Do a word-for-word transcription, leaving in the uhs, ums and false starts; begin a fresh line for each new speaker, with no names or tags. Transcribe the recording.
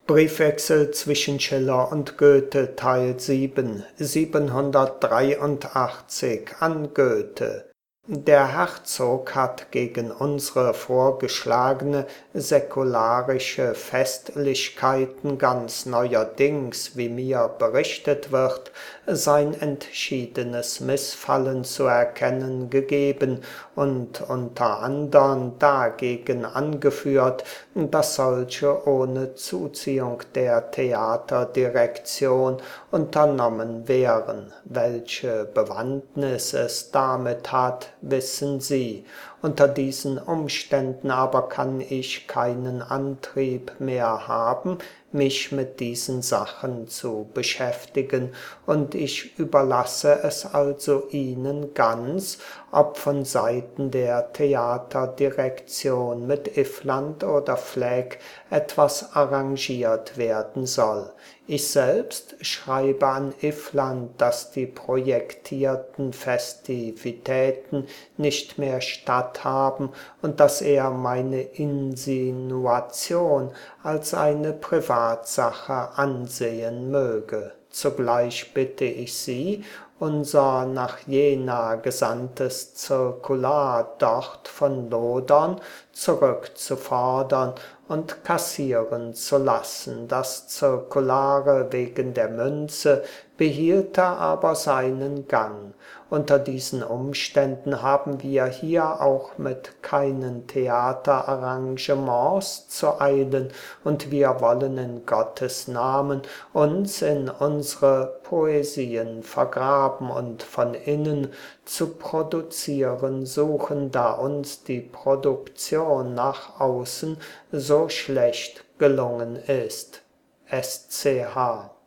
Briefwechsel zwischen Schiller und Goethe Teil sieben, siebenhundertdreiundachtzig an Goethe. Der Herzog hat gegen unsere vorgeschlagene säkularische Festlichkeiten ganz neuerdings, wie mir berichtet wird, sein entschiedenes Missfallen zu erkennen gegeben und unter andern dagegen angeführt, dass solche ohne Zuziehung der Theaterdirektion unternommen wären. Welche Bewandtnis es damit hat, wissen Sie. Unter diesen Umständen aber kann ich keinen Antrieb mehr haben, mich mit diesen Sachen zu beschäftigen, und ich überlasse es also Ihnen ganz, ob von Seiten der Theaterdirektion mit Iffland oder Fleck etwas arrangiert werden soll. Ich selbst schreibe an Iffland, dass die projektierten Festivitäten nicht mehr statthaben und dass er meine Insinuation als eine Privatsache ansehen möge. Zugleich bitte ich Sie, unser nach Jena gesandtes Zirkular dort von Lodern zurückzufordern und kassieren zu lassen. Das Zirkulare wegen der Münze behielte aber seinen Gang. Unter diesen Umständen haben wir hier auch mit keinen Theaterarrangements zu eilen, und wir wollen in Gottes Namen uns in unsere Poesien vergraben und von innen zu produzieren suchen, da uns die Produktion nach außen so schlecht gelungen ist. S C H